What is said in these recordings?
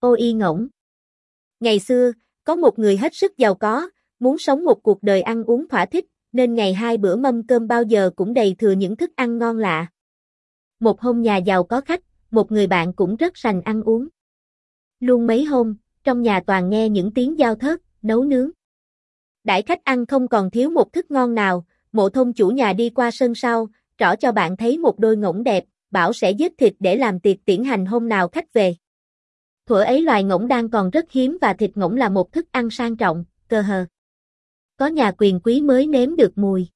Ô y ngỗng. Ngày xưa, có một người hết sức giàu có, muốn sống một cuộc đời ăn uống thỏa thích, nên ngày 2 bữa mâm cơm bao giờ cũng đầy thừa những thức ăn ngon lạ. Một hôm nhà giàu có khách, một người bạn cũng rất sành ăn uống. Luôn mấy hôm, trong nhà toàn nghe những tiếng dao thớt, nấu nướng. Đãi khách ăn không còn thiếu một thức ngon nào, Mộ Thông chủ nhà đi qua sân sau, trỏ cho bạn thấy một đôi ngỗng đẹp, bảo sẽ giết thịt để làm tiệc tiễn hành hôm nào khách về. Thuở ấy loài ngỗng đang còn rất hiếm và thịt ngỗng là một thức ăn sang trọng, cơ hờ. Có nhà quyền quý mới nếm được mùi.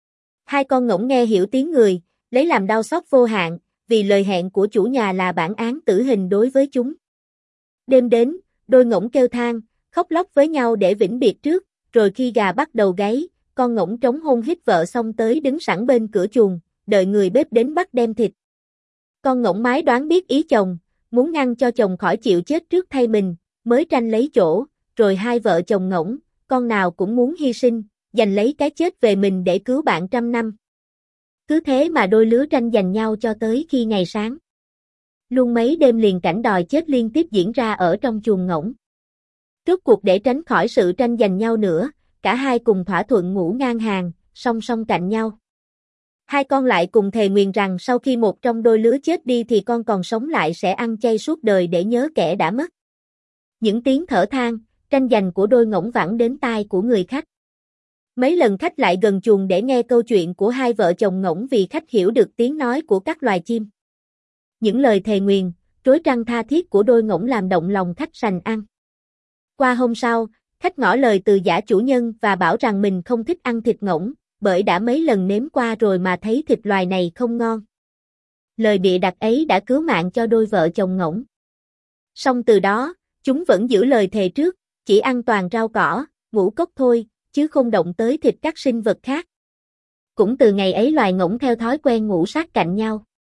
Hai con ngỗng nghe hiểu tiếng người, lấy làm đau xót vô hạn, vì lời hẹn của chủ nhà là bản án tử hình đối với chúng. Đêm đến, đôi ngỗng kêu than, khóc lóc với nhau để vĩnh biệt trước, rồi khi gà bắt đầu gáy, con ngỗng trống hôn hít vợ xong tới đứng sẵn bên cửa chuồng, đợi người bếp đến bắt đem thịt. Con ngỗng mái đoán biết ý chồng, muốn ngăn cho chồng khỏi chịu chết trước thay mình, mới tranh lấy chỗ, rồi hai vợ chồng ngỗng, con nào cũng muốn hy sinh, giành lấy cái chết về mình để cứu bạn 100 năm. Cứ thế mà đôi lứa tranh giành nhau cho tới khi ngày sáng. Luôn mấy đêm liền cảnh đòi chết liên tiếp diễn ra ở trong chuồng ngỗng. Rốt cuộc để tránh khỏi sự tranh giành nhau nữa, cả hai cùng thỏa thuận ngủ ngang hàng, song song cạnh nhau. Hai con lại cùng thề nguyền rằng sau khi một trong đôi lứa chết đi thì con còn sống lại sẽ ăn chay suốt đời để nhớ kẻ đã mất. Những tiếng thở than, tranh giành của đôi ngỗng vẳng đến tai của người khách. Mấy lần khách lại gần chuồng để nghe câu chuyện của hai vợ chồng ngỗng vì khách hiểu được tiếng nói của các loài chim. Những lời thề nguyền, trối trăng tha thiết của đôi ngỗng làm động lòng khách sành ăn. Qua hôm sau, khách ngỏ lời từ giả chủ nhân và bảo rằng mình không thích ăn thịt ngỗng, bởi đã mấy lần nếm qua rồi mà thấy thịt loài này không ngon. Lời bịa đặt ấy đã cứu mạng cho đôi vợ chồng ngỗng. Song từ đó, chúng vẫn giữ lời thề trước, chỉ ăn toàn rau cỏ, ngũ cốc thôi, chứ không động tới thịt các sinh vật khác. Cũng từ ngày ấy loài ngỗng theo thói quen ngủ sát cạnh nhau.